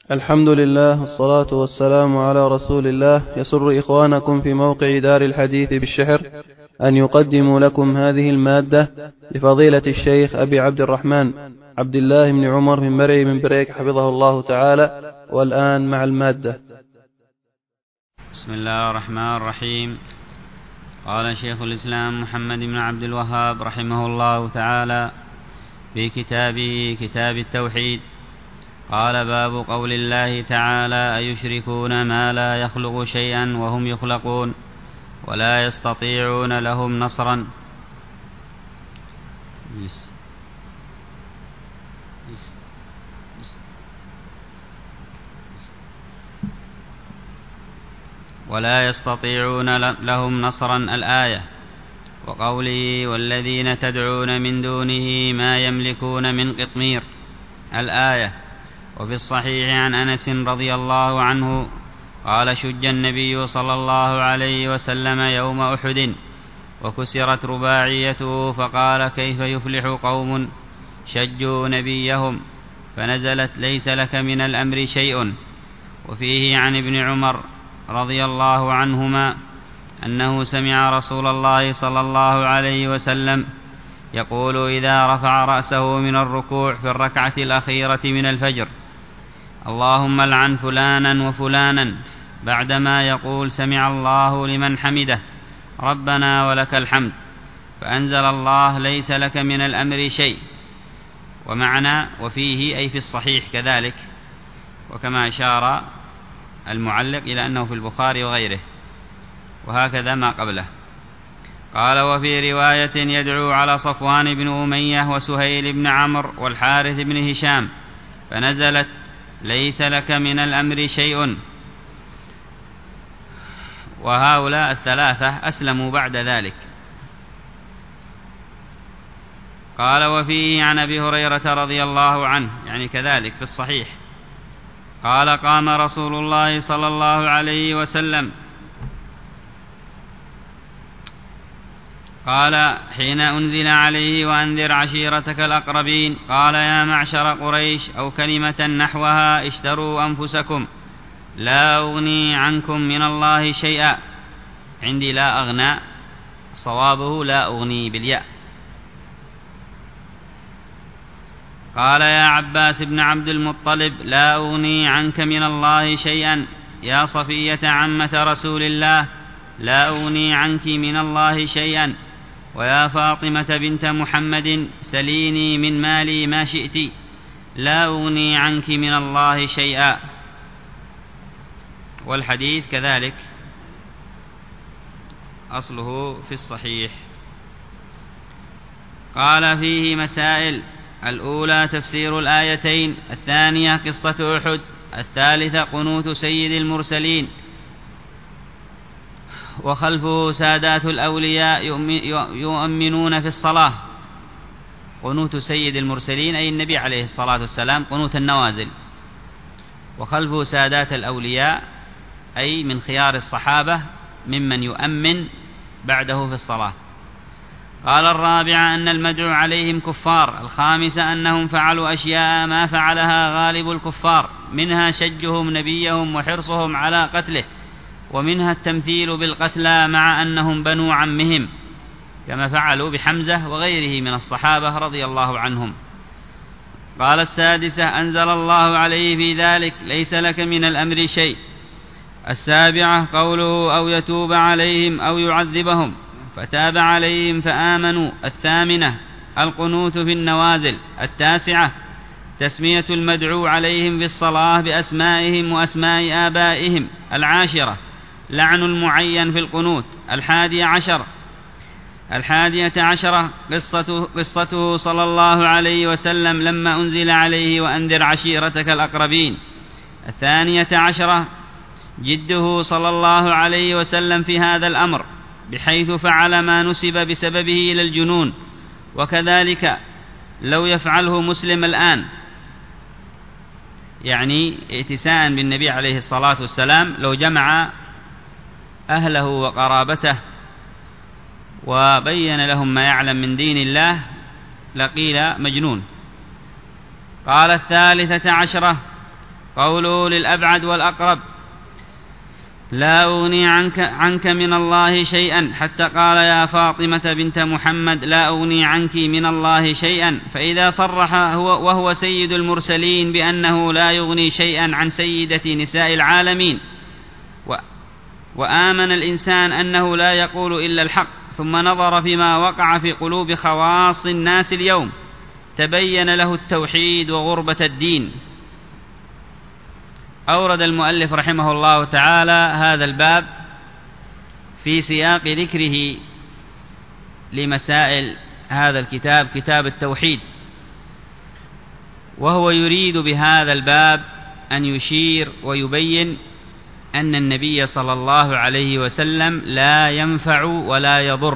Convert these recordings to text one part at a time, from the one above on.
الحمد لله والصلاة والسلام على رسول الله. يسر إخوانكم في موقع دار الحديث بالشحر أن يقدموا لكم هذه المادة لفضيلة الشيخ أبي عبد الرحمن عبد الله بن عمر من مرعي من بريك حفظه الله تعالى. والآن مع المادة. بسم الله الرحمن الرحيم. قال شيخ الإسلام محمد بن عبد الوهاب رحمه الله تعالى في كتابه كتاب التوحيد، قال: باب قول الله تعالى: أيشركون ما لا يخلق شيئا وهم يخلقون ولا يستطيعون لهم نصرا. ولا يستطيعون لهم نصرا الآية. وقوله: والذين تدعون من دونه ما يملكون من قطمير الآية. وفي الصحيح عن أنس رضي الله عنه قال: شج النبي صلى الله عليه وسلم يوم أحد وكسرت رباعيته، فقال: كيف يفلح قوم شجوا نبيهم؟ فنزلت: ليس لك من الأمر شيء. وفيه عن ابن عمر رضي الله عنهما أنه سمع رسول الله صلى الله عليه وسلم يقول إذا رفع رأسه من الركوع في الركعة الأخيرة من الفجر: اللهم لعن فلانا وفلانا، بعدما يقول: سمع الله لمن حمده، ربنا ولك الحمد. فأنزل الله: ليس لك من الأمر شيء. ومعنى وفيه أي في الصحيح كذلك، وكما أشار المعلق إلى أنه في البخاري وغيره، وهكذا ما قبله. قال: وفي رواية يدعو على صفوان بن أمية وسهيل بن عمرو والحارث بن هشام، فنزلت: ليس لك من الأمر شيء. وهؤلاء الثلاثة أسلموا بعد ذلك. قال: وفيه عن أبي هريرة رضي الله عنه، يعني كذلك في الصحيح، قال: قام رسول الله صلى الله عليه وسلم، قال حين أنزل عليه: وأنذر عشيرتك الأقربين، قال: يا معشر قريش، أو كلمة نحوها: اشتروا أنفسكم، لا أغني عنكم من الله شيئا. عندي لا أغنى، صوابه لا أغني بالياء. قال: يا عباس بن عبد المطلب، لا أغني عنك من الله شيئا. يا صفية عمة رسول الله، لا أغني عنك من الله شيئا. ويا فاطمة بنت محمد، سليني من مالي ما شئت، لا أغني عنك من الله شيئا. والحديث كذلك أصله في الصحيح. قال: فيه مسائل: الأولى تفسير الآيتين، الثانية قصة أحد، الثالثة قنوت سيد المرسلين وخلفه سادات الأولياء يؤمنون في الصلاة. قنوت سيد المرسلين أي النبي عليه الصلاة والسلام، قنوت النوازل. وخلفه سادات الأولياء أي من خيار الصحابة ممن يؤمن بعده في الصلاة. قال: الرابعة أن المدعو عليهم كفار. الخامسة أنهم فعلوا أشياء ما فعلها غالب الكفار، منها شجهم نبيهم وحرصهم على قتله، ومنها التمثيل بالقتلى مع أنهم بنو عمهم، كما فعلوا بحمزة وغيره من الصحابة رضي الله عنهم. قال: السادسة أنزل الله عليه في ذلك: ليس لك من الأمر شيء. السابعة قوله: أو يتوب عليهم أو يعذبهم، فتاب عليهم فآمنوا. الثامنة القنوت في النوازل. التاسعة تسمية المدعو عليهم في الصلاة بأسمائهم وأسماء آبائهم. العاشرة لعن المعين في القنوت. الحادية عشرة قصته صلى الله عليه وسلم لما أنزل عليه: وأنذر عشيرتك الأقربين. 12 جده صلى الله عليه وسلم في هذا الأمر، بحيث فعل ما نسب بسببه إلى الجنون، وكذلك لو يفعله مسلم الآن، يعني ائتساء بالنبي عليه الصلاة والسلام، لو جمع أهله وقرابته وبين لهم ما يعلم من دين الله لقيل مجنون. قال: 13 قوله للأبعد والأقرب: لا أغني عنك من الله شيئا، حتى قال: يا فاطمة بنت محمد لا أغني عنك من الله شيئا. فإذا صرح وهو سيد المرسلين بأنه لا يغني شيئا عن سيدة نساء العالمين، وآمن الإنسان أنه لا يقول إلا الحق، ثم نظر فيما وقع في قلوب خواص الناس اليوم، تبين له التوحيد وغربة الدين. أورد المؤلف رحمه الله تعالى هذا الباب في سياق ذكره لمسائل هذا الكتاب، كتاب التوحيد، وهو يريد بهذا الباب أن يشير ويبين أن النبي صلى الله عليه وسلم لا ينفع ولا يضر،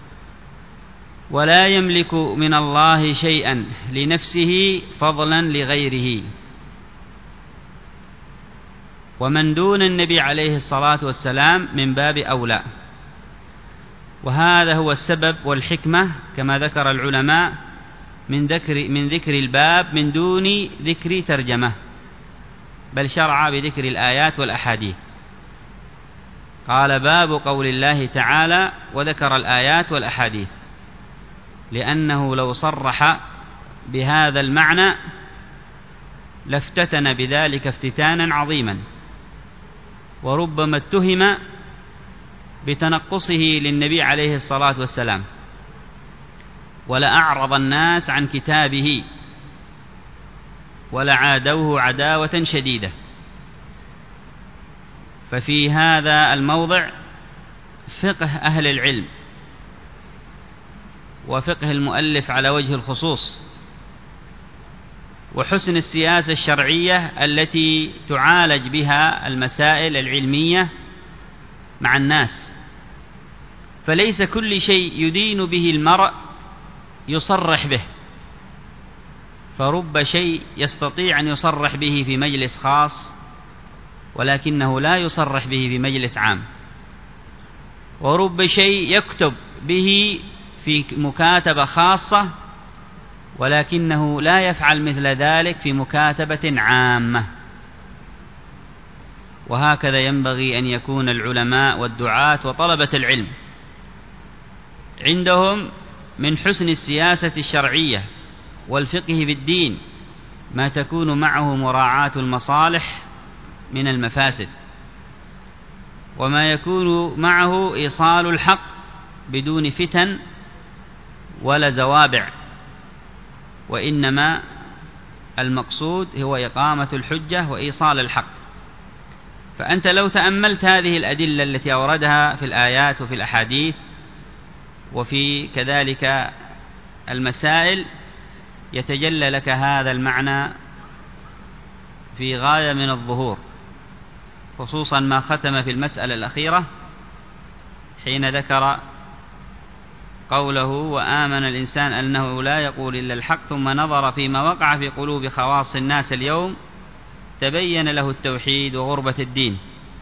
ولا يملك من الله شيئا لنفسه فضلا لغيره، ومن دون النبي عليه الصلاة والسلام من باب أولى. وهذا هو السبب والحكمة كما ذكر العلماء من ذكر الباب من دون ذكر ترجمة، بل شرع بذكر الآيات والأحاديث. قال: باب قول الله تعالى، وذكر الآيات والأحاديث، لأنه لو صرح بهذا المعنى لافتتن بذلك افتتانا عظيما، وربما اتهم بتنقصه للنبي عليه الصلاة والسلام، ولأعرض الناس عن كتابه، ولعادوه عداوة شديدة. ففي هذا الموضع فقه أهل العلم وفقه المؤلف على وجه الخصوص، وحسن السياسة الشرعية التي تعالج بها المسائل العلمية مع الناس. فليس كل شيء يدين به المرء يصرح به، فرب شيء يستطيع أن يصرح به في مجلس خاص ولكنه لا يصرح به في مجلس عام، ورب شيء يكتب به في مكاتبة خاصة ولكنه لا يفعل مثل ذلك في مكاتبة عامة. وهكذا ينبغي أن يكون العلماء والدعاة وطلبة العلم عندهم من حسن السياسة الشرعية والفقه في الدين ما تكون معه مراعاة المصالح من المفاسد، وما يكون معه إيصال الحق بدون فتن ولا زوابع، وإنما المقصود هو إقامة الحجة وإيصال الحق. فأنت لو تأملت هذه الأدلة التي أوردها في الآيات وفي الأحاديث وفي كذلك المسائل، يتجلى لك هذا المعنى في غاية من الظهور، خصوصا ما ختم في المسألة الأخيرة حين ذكر قوله: وآمن الإنسان أنه لا يقول إلا الحق، ثم نظر فيما وقع في قلوب خواص الناس اليوم، تبين له التوحيد وغربة الدين.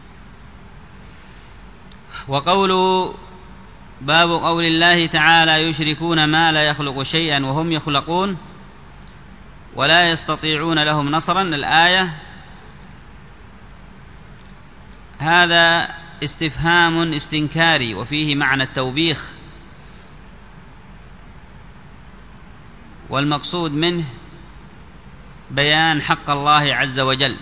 وقوله: باب قول الله تعالى: يشركون ما لا يخلق شيئا وهم يخلقون ولا يستطيعون لهم نصرا. الآية هذا استفهام استنكاري وفيه معنى التوبيخ، والمقصود منه بيان حق الله عز وجل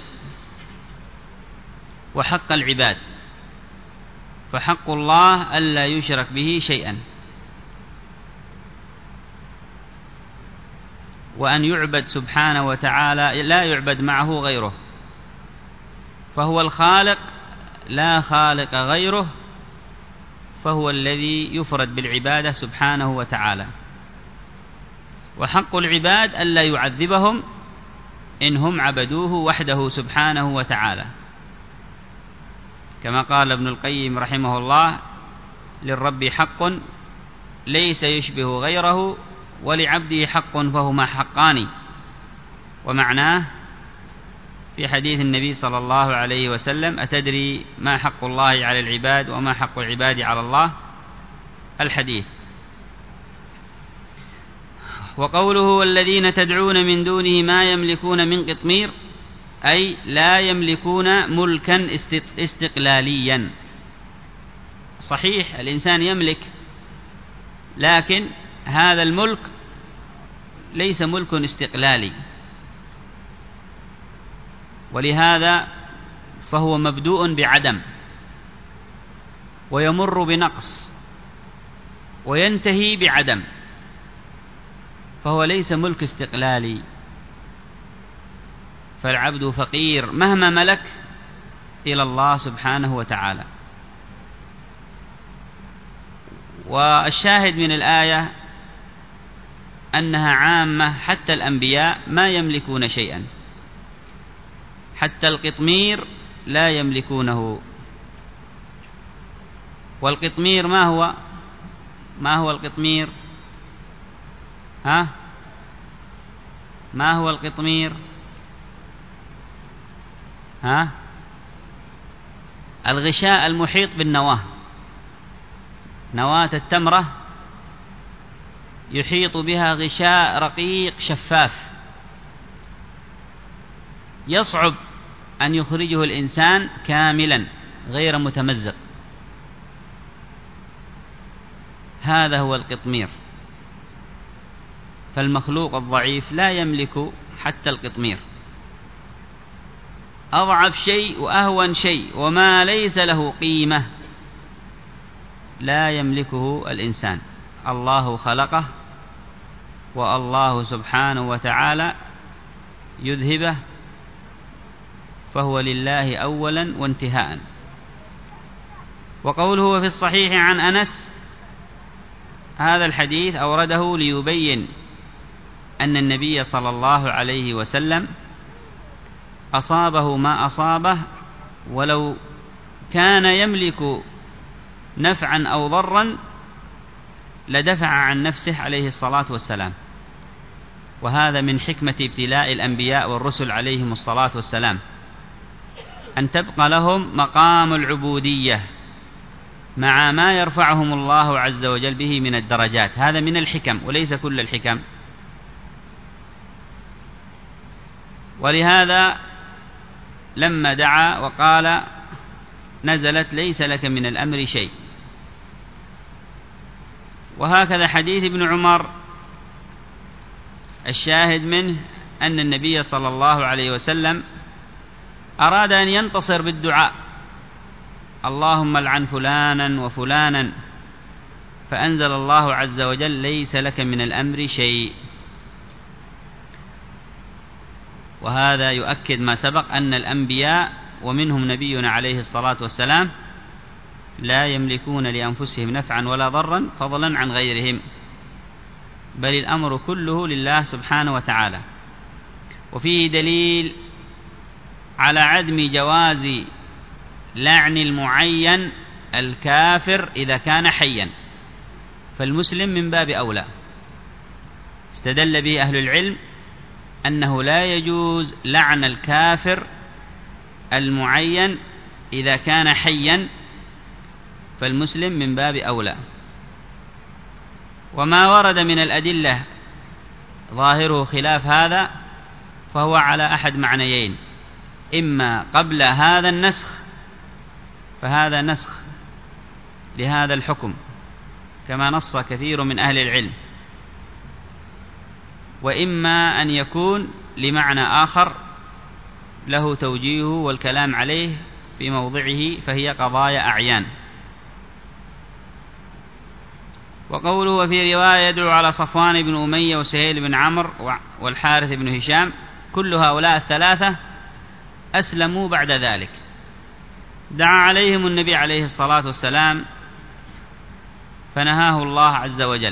وحق العباد. فحق الله ألا يشرك به شيئا، وأن يعبد سبحانه وتعالى لا يعبد معه غيره، فهو الخالق لا خالق غيره، فهو الذي يفرد بالعبادة سبحانه وتعالى. وحق العباد ألا يعذبهم إن هم عبدوه وحده سبحانه وتعالى، كما قال ابن القيم رحمه الله: للرب حق ليس يشبه غيره، ولعبده حق فهما حقان. ومعناه في حديث النبي صلى الله عليه وسلم: أتدري ما حق الله على العباد وما حق العباد على الله؟ الحديث. وقوله: والذين تدعون من دونه ما يملكون من قطمير، أي لا يملكون ملكا استقلاليا. صحيح الإنسان يملك، لكن هذا الملك ليس ملك استقلالي، ولهذا فهو مبدوء بعدم ويمر بنقص وينتهي بعدم، فهو ليس ملك استقلالي. فالعبد فقير مهما ملك إلى الله سبحانه وتعالى. والشاهد من الآية أنها عامة، حتى الأنبياء ما يملكون شيئا، حتى القطمير لا يملكونه. والقطمير ما هو القطمير؟ ما هو القطمير؟ الغشاء المحيط بالنواة، نواة التمرة يحيط بها غشاء رقيق شفاف يصعب أن يخرجه الإنسان كاملا غير متمزق، هذا هو القطمير. فالمخلوق الضعيف لا يملك حتى القطمير، أضعف شيء وأهون شيء وما ليس له قيمة لا يملكه الإنسان. الله خلقه والله سبحانه وتعالى يذهبه، فهو لله أولا وانتهاء. وقوله في الصحيح عن أنس، هذا الحديث أورده ليبين أن النبي صلى الله عليه وسلم أصابه ما أصابه، ولو كان يملك نفعا أو ضرا لدفع عن نفسه عليه الصلاة والسلام. وهذا من حكمة ابتلاء الأنبياء والرسل عليهم الصلاة والسلام، أن تبقى لهم مقام العبودية مع ما يرفعهم الله عز وجل به من الدرجات. هذا من الحكم وليس كل الحكم. ولهذا لما دعا وقال نزلت ليس لك من الأمر شيء. وهكذا حديث ابن عمر الشاهد منه أن النبي صلى الله عليه وسلم أراد أن ينتصر بالدعاء: اللهم لعن فلانا وفلانا، فأنزل الله عز وجل ليس لك من الأمر شيء. وهذا يؤكد ما سبق أن الأنبياء ومنهم نبينا عليه الصلاة والسلام لا يملكون لأنفسهم نفعا ولا ضرا فضلا عن غيرهم، بل الأمر كله لله سبحانه وتعالى. وفيه دليل على عدم جواز لعن المعين الكافر إذا كان حيا، فالمسلم من باب أولى. استدل به أهل العلم أنه لا يجوز لعن الكافر المعين إذا كان حيا، فالمسلم من باب أولى. وما ورد من الأدلة ظاهره خلاف هذا فهو على أحد معنيين: إما قبل هذا النسخ فهذا نسخ لهذا الحكم كما نص كثير من أهل العلم، وإما أن يكون لمعنى آخر له توجيهه والكلام عليه في موضعه، فهي قضايا أعيان. وقوله وفي رواية يدعو على صفوان بن أمية وسهيل بن عمرو والحارث بن هشام، كل هؤلاء الثلاثة أسلموا بعد ذلك. دعا عليهم النبي عليه الصلاة والسلام فنهاه الله عز وجل.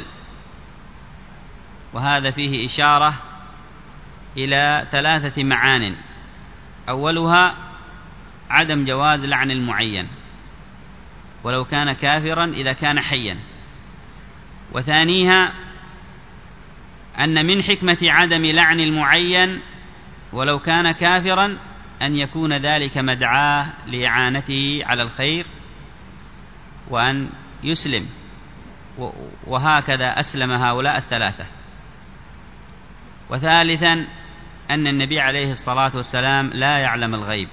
وهذا فيه إشارة إلى 3 معان: أولها عدم جواز لعن المعين ولو كان كافرا إذا كان حيا، وثانيها أن من حكمة عدم لعن المعين ولو كان كافرا أن يكون ذلك مدعاة لإعانته على الخير وأن يسلم، وهكذا أسلم هؤلاء الثلاثة. وثالثا أن النبي عليه الصلاة والسلام لا يعلم الغيب.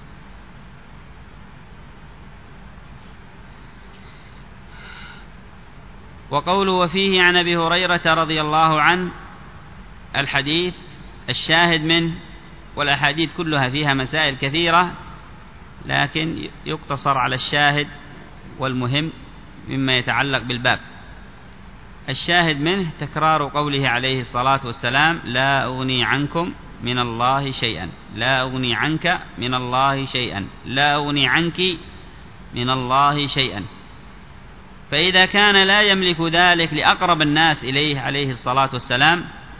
وقوله وفيه عن أبي هريرة رضي الله عنه الحديث الشاهد منه، والأحاديث كلها فيها مسائل كثيرة، لكن يقتصر على الشاهد والمهم مما يتعلق بالباب. الشاهد منه تكرار قوله عليه الصلاة والسلام لا أغني عنكم من الله شيئا، لا أغني عنك من الله شيئا، لا أغني عنك من الله شيئا. فإذا كان لا يملك ذلك لأقرب الناس إليه عليه الصلاة والسلام،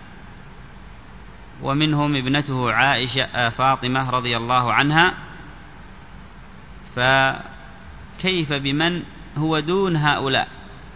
ومنهم ابنته عائشة فاطمة رضي الله عنها، فكيف بمن هو دون هؤلاء؟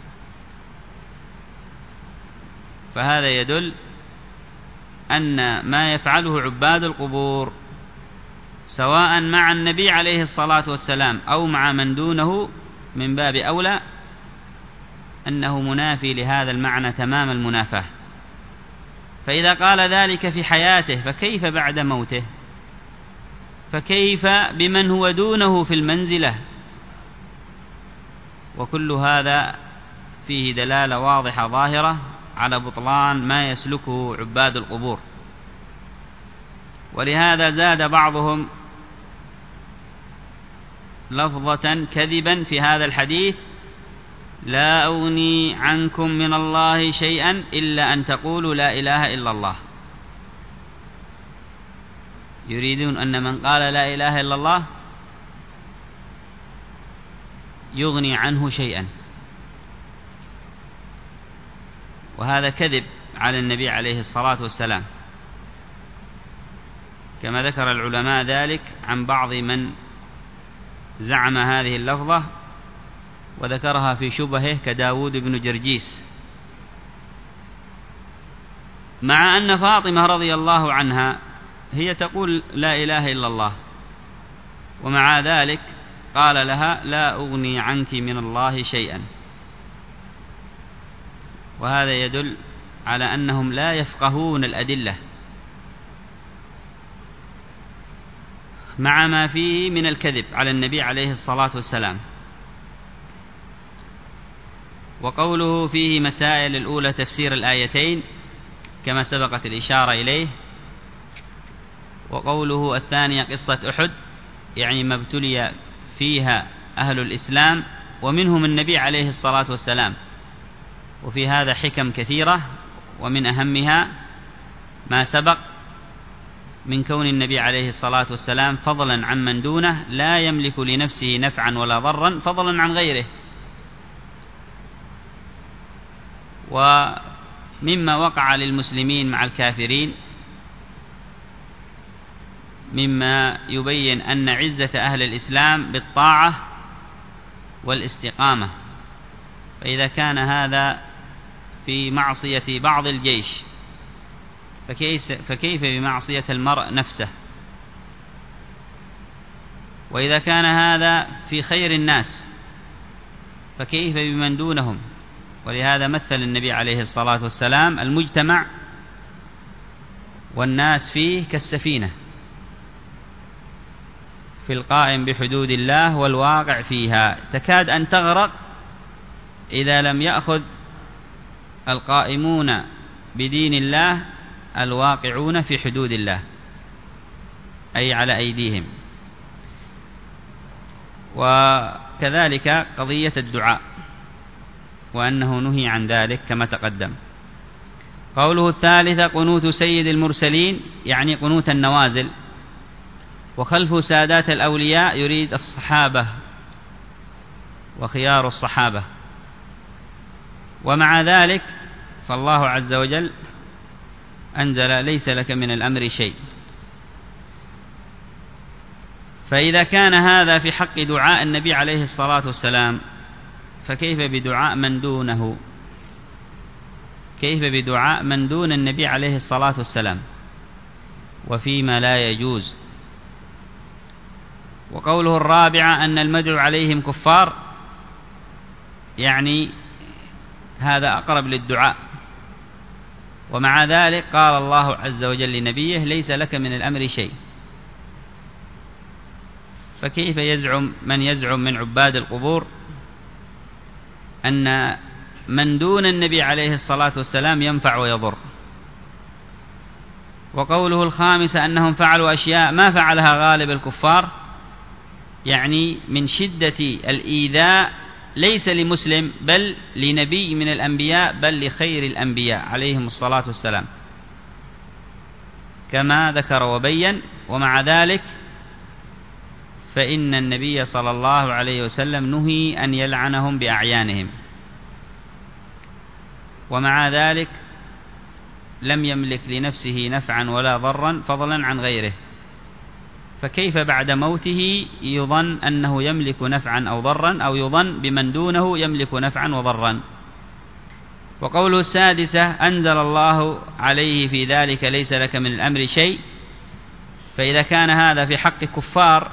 فهذا يدل أن ما يفعله عباد القبور سواء مع النبي عليه الصلاة والسلام أو مع من دونه من باب أولى أنه منافي لهذا المعنى تمام المنافاة. فإذا قال ذلك في حياته فكيف بعد موته؟ فكيف بمن هو دونه في المنزلة؟ وكل هذا فيه دلالة واضحة ظاهرة على بطلان ما يسلكه عباد القبور. ولهذا زاد بعضهم لفظة كذبا في هذا الحديث لا أغني عنكم من الله شيئا إلا أن تقولوا لا إله إلا الله. يريدون أن من قال لا إله إلا الله يغني عنه شيئا، وهذا كذب على النبي عليه الصلاة والسلام، كما ذكر العلماء ذلك عن بعض من زعم هذه اللفظة وذكرها في شبهه كداود بن جرجيس، مع أن فاطمة رضي الله عنها هي تقول لا إله إلا الله، ومع ذلك قال لها لا أغني عنك من الله شيئا. وهذا يدل على أنهم لا يفقهون الأدلة مع ما فيه من الكذب على النبي عليه الصلاة والسلام. وقوله فيه مسائل الأولى تفسير الآيتين كما سبقت الإشارة إليه، وقوله الثانية قصة أحد يعني ما ابتلي فيها أهل الإسلام ومنهم النبي عليه الصلاة والسلام. وفي هذا حكم كثيرة، ومن أهمها ما سبق من كون النبي عليه الصلاة والسلام فضلا عن من دونه لا يملك لنفسه نفعا ولا ضرا فضلا عن غيره. ومما وقع للمسلمين مع الكافرين مما يبين أن عزة أهل الإسلام بالطاعة والاستقامة. فإذا كان هذا في معصية بعض الجيش فكيف بمعصية المرء نفسه؟ وإذا كان هذا في خير الناس فكيف بمن دونهم؟ ولهذا مثل النبي عليه الصلاة والسلام المجتمع والناس فيه كالسفينة في القائم بحدود الله والواقع فيها تكاد أن تغرق إذا لم يأخذ القائمون بدين الله الواقعون في حدود الله أي على أيديهم. وكذلك قضية الدعاء وأنه نهي عن ذلك كما تقدم. قوله الثالثة قنوت سيد المرسلين يعني قنوت النوازل، وخلف سادات الأولياء يريد الصحابة وخيار الصحابة. ومع ذلك فالله عز وجل أنزل ليس لك من الأمر شيء. فإذا كان هذا في حق دعاء النبي عليه الصلاة والسلام فكيف بدعاء من دونه؟ كيف بدعاء من دون النبي عليه الصلاة والسلام وفيما لا يجوز؟ وقوله الرابعة أن المدعو عليهم كفار يعني هذا أقرب للدعاء، ومع ذلك قال الله عز وجل لنبيه ليس لك من الأمر شيء. فكيف يزعم من يزعم من عباد القبور أن من دون النبي عليه الصلاة والسلام ينفع ويضر؟ وقوله الخامسة أنهم فعلوا أشياء ما فعلها غالب الكفار، يعني من شدة الإيذاء ليس لمسلم بل لنبي من الأنبياء بل لخير الأنبياء عليهم الصلاة والسلام كما ذكر وبين. ومع ذلك فإن النبي صلى الله عليه وسلم نهي أن يلعنهم بأعيانهم، ومع ذلك لم يملك لنفسه نفعا ولا ضرا فضلا عن غيره، فكيف بعد موته يظن أنه يملك نفعا أو ضرا، أو يظن بمن دونه يملك نفعا وضرا؟ وقوله السادسة أنزل الله عليه في ذلك ليس لك من الأمر شيء. فإذا كان هذا في حق كفار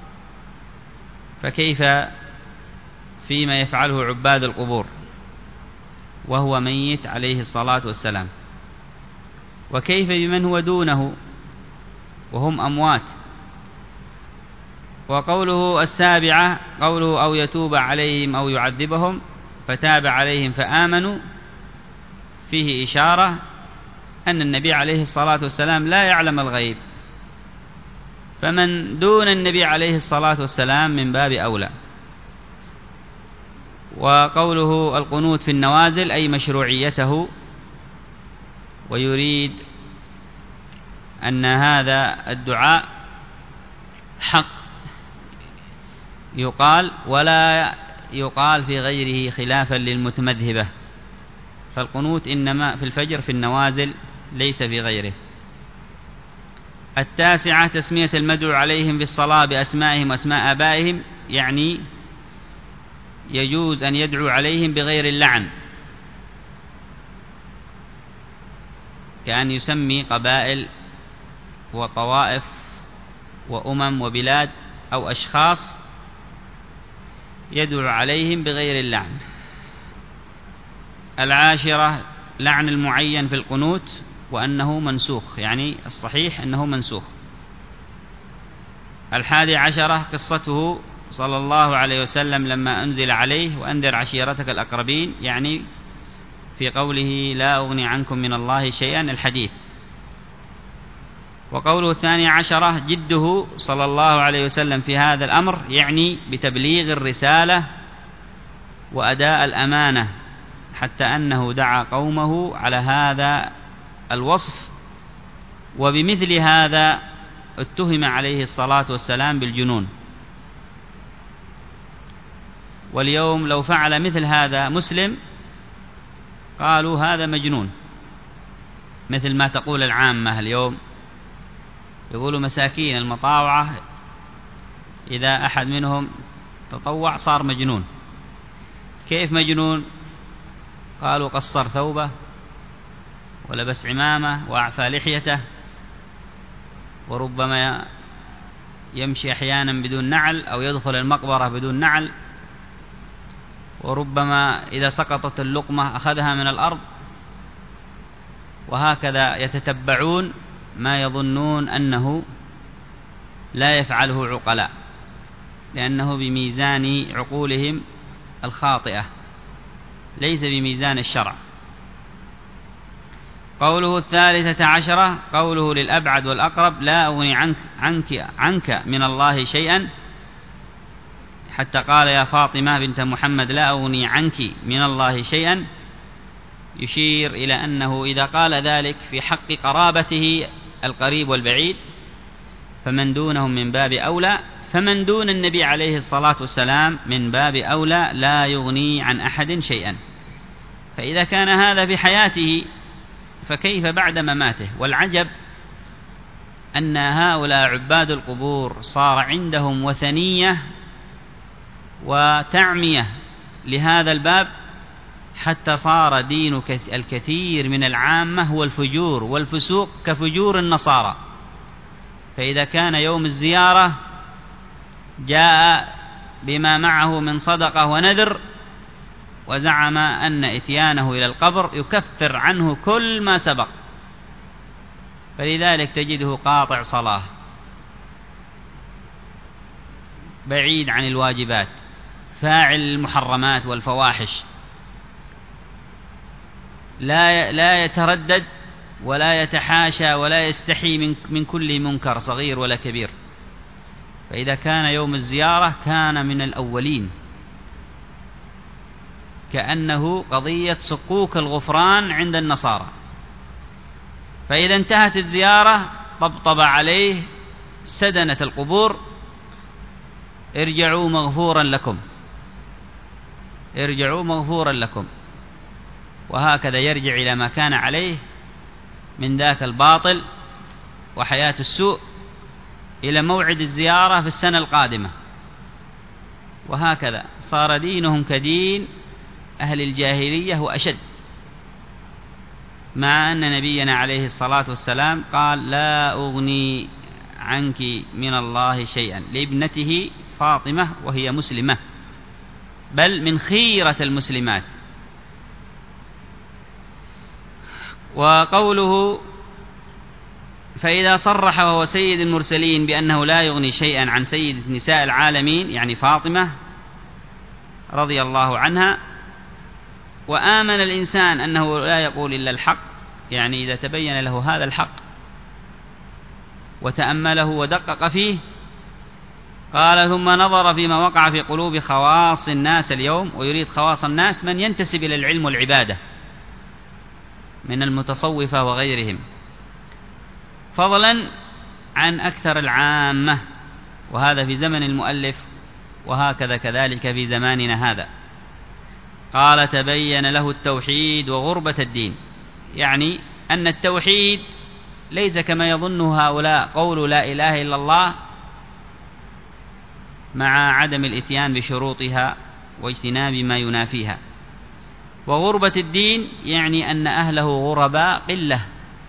فكيف فيما يفعله عباد القبور وهو ميت عليه الصلاة والسلام؟ وكيف بمن هو دونه وهم أموات؟ وقوله السابعة قوله أو يتوب عليهم أو يعذبهم فتاب عليهم فآمنوا، فيه إشارة أن النبي عليه الصلاة والسلام لا يعلم الغيب، فمن دون النبي عليه الصلاة والسلام من باب أولى. وقوله القنوت في النوازل أي مشروعيته، ويريد أن هذا الدعاء حق يقال ولا يقال في غيره خلافا للمتمذهبة، فالقنوت إنما في الفجر في النوازل ليس في غيره. التاسعة تسمية المدعو عليهم بالصلاة بأسمائهم وأسماء آبائهم، يعني يجوز أن يدعو عليهم بغير اللعن، كأن يسمي قبائل وطوائف وأمم وبلاد أو أشخاص يدعو عليهم بغير اللعن. العاشرة لعن المعين في القنوت وأنه منسوخ، يعني الصحيح أنه منسوخ. 11 قصته صلى الله عليه وسلم لما أنزل عليه وأنذر عشيرتك الأقربين، يعني في قوله لا أغني عنكم من الله شيئا الحديث. وقوله 12 جده صلى الله عليه وسلم في هذا الأمر، يعني بتبليغ الرسالة وأداء الأمانة، حتى أنه دعا قومه على هذا الوصف، وبمثل هذا اتهم عليه الصلاة والسلام بالجنون. واليوم لو فعل مثل هذا مسلم قالوا هذا مجنون، مثل ما تقول العامة اليوم، يقولوا مساكين المطاوعة إذا أحد منهم تطوع صار مجنون. كيف مجنون؟ قالوا قصر ثوبه ولبس عمامة وأعفى لحيته، وربما يمشي أحيانا بدون نعل أو يدخل المقبرة بدون نعل، وربما إذا سقطت اللقمة أخذها من الأرض، وهكذا يتتبعون ما يظنون أنه لا يفعله عقلاء، لأنه بميزان عقولهم الخاطئة ليس بميزان الشرع. قوله 13 قوله للأبعد والأقرب لا أغني عنك من الله شيئا، حتى قال يا فاطمة بنت محمد لا أغني عنك من الله شيئا، يشير إلى أنه إذا قال ذلك في حق قرابته القريب والبعيد فمن دونهم من باب أولى، فمن دون النبي عليه الصلاة والسلام من باب أولى لا يغني عن أحد شيئا. فإذا كان هذا بحياته فكيف بعد مماته؟ والعجب أن هؤلاء عباد القبور صار عندهم وثنية وتعمية لهذا الباب، حتى صار دين الكثير من العامة هو الفجور والفسوق كفجور النصارى. فإذا كان يوم الزيارة جاء بما معه من صدقة ونذر وزعم أن إتيانه إلى القبر يكفر عنه كل ما سبق، فلذلك تجده قاطع صلاة، بعيد عن الواجبات، فاعل المحرمات والفواحش، لا يتردد ولا يتحاشى ولا يستحي من كل منكر صغير ولا كبير. فإذا كان يوم الزيارة كان من الأولين، كأنه قضية صكوك الغفران عند النصارى. فإذا انتهت الزيارة طبطب عليه سدنة القبور: ارجعوا مغفورا لكم، ارجعوا مغفورا لكم. وهكذا يرجع إلى ما كان عليه من ذاك الباطل وحياة السوء إلى موعد الزيارة في السنة القادمة. وهكذا صار دينهم كدين أهل الجاهلية وأشد، مع أن نبينا عليه الصلاة والسلام قال: لا أغني عنك من الله شيئا، لابنته فاطمة وهي مسلمة، بل من خيرة المسلمات. وقوله: فإذا صرح وهو سيد المرسلين بأنه لا يغني شيئا عن سيد نساء العالمين، يعني فاطمة رضي الله عنها، وآمن الإنسان أنه لا يقول إلا الحق، يعني إذا تبين له هذا الحق وتأمله ودقق فيه، قال: ثم نظر فيما وقع في قلوب خواص الناس اليوم، ويريد خواص الناس من ينتسب إلى العلم والعبادة من المتصوفة وغيرهم، فضلا عن أكثر العامة، وهذا في زمن المؤلف، وهكذا كذلك في زماننا هذا. قال: تبين له التوحيد وغربة الدين، يعني أن التوحيد ليس كما يظن هؤلاء قول لا إله إلا الله مع عدم الإتيان بشروطها واجتناب ما ينافيها، وغربة الدين يعني أن أهله غرباء قلة،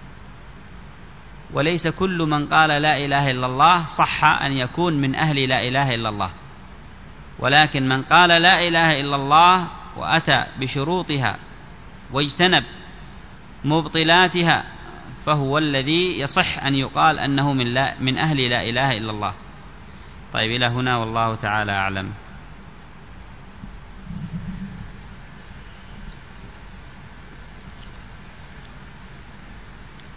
وليس كل من قال لا إله إلا الله صح أن يكون من أهل لا إله إلا الله، ولكن من قال لا إله إلا الله وأتى بشروطها واجتنب مبطلاتها فهو الذي يصح أن يقال أنه من أهل لا إله إلا الله. طيب، إلى هنا والله تعالى أعلم.